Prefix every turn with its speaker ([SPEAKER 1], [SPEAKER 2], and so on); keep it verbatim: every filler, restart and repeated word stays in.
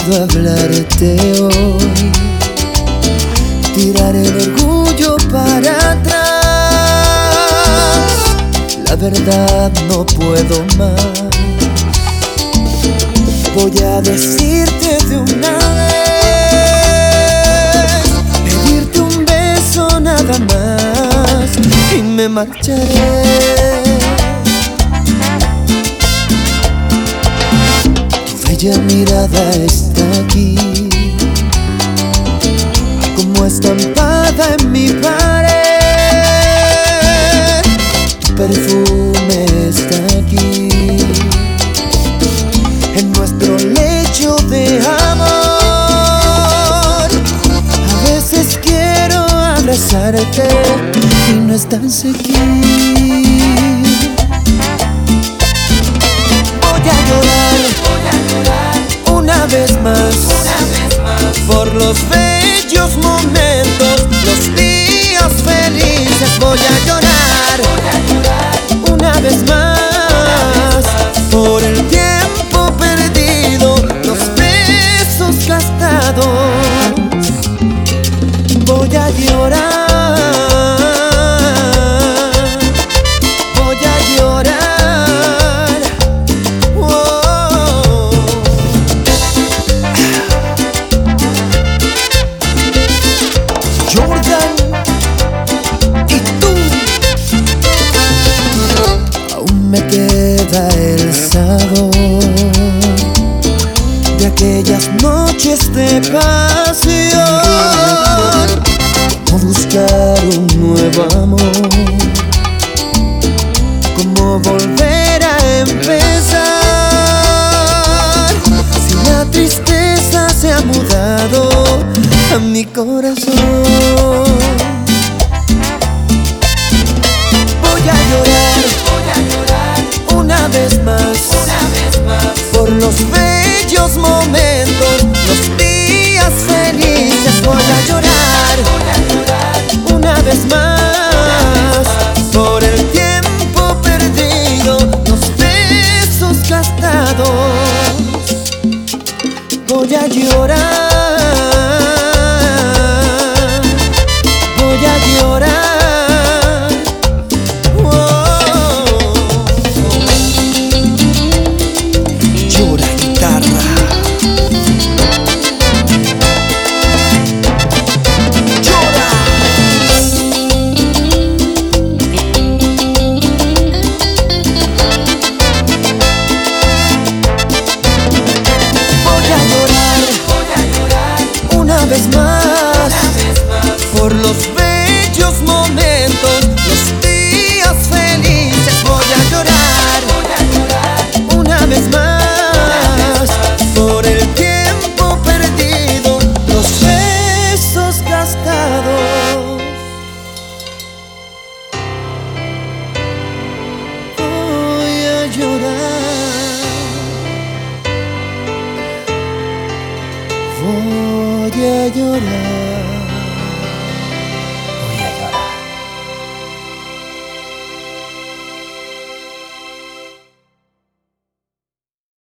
[SPEAKER 1] puedo hablarte hoy. Tirar el orgullo para atrás. La verdad no puedo más. Voy a decirte de una vez, pedirte un beso nada más y me marcharé. Tu bella mirada está aquí, como estampada en mi pared. Tu perfume está aquí, en nuestro lecho de amor. A veces quiero abrazarte y no estás aquí. Voy a llorar, voy a llorar una vez más, una vez más por los bellos momentos, los días felices. Voy a llorar, voy a llorar una vez más por el tiempo perdido, los besos gastados. Voy a llorar, voy a llorar. Oh. Jordan y tú. Aún me queda el sabor de aquellas noches de pasión. Cómo buscar un nuevo amor, cómo volver a empezar, si la tristeza se ha mudado a mi corazón. Voy a llorar, voy a llorar una vez más, una vez más por los bellos momentos, los días felices. Voy a llorar, voy a llorar una vez más por el tiempo perdido, los besos gastados. Voy a llorar, voy a llorar. Oh. Llora, guitarra. Llora. Voy a llorar, voy a llorar una vez más, una vez más por los bellos momentos, los días felices. Voy a llorar, voy a llorar una vez más por el tiempo perdido, los besos gastados. Voy a llorar, voy a llorar.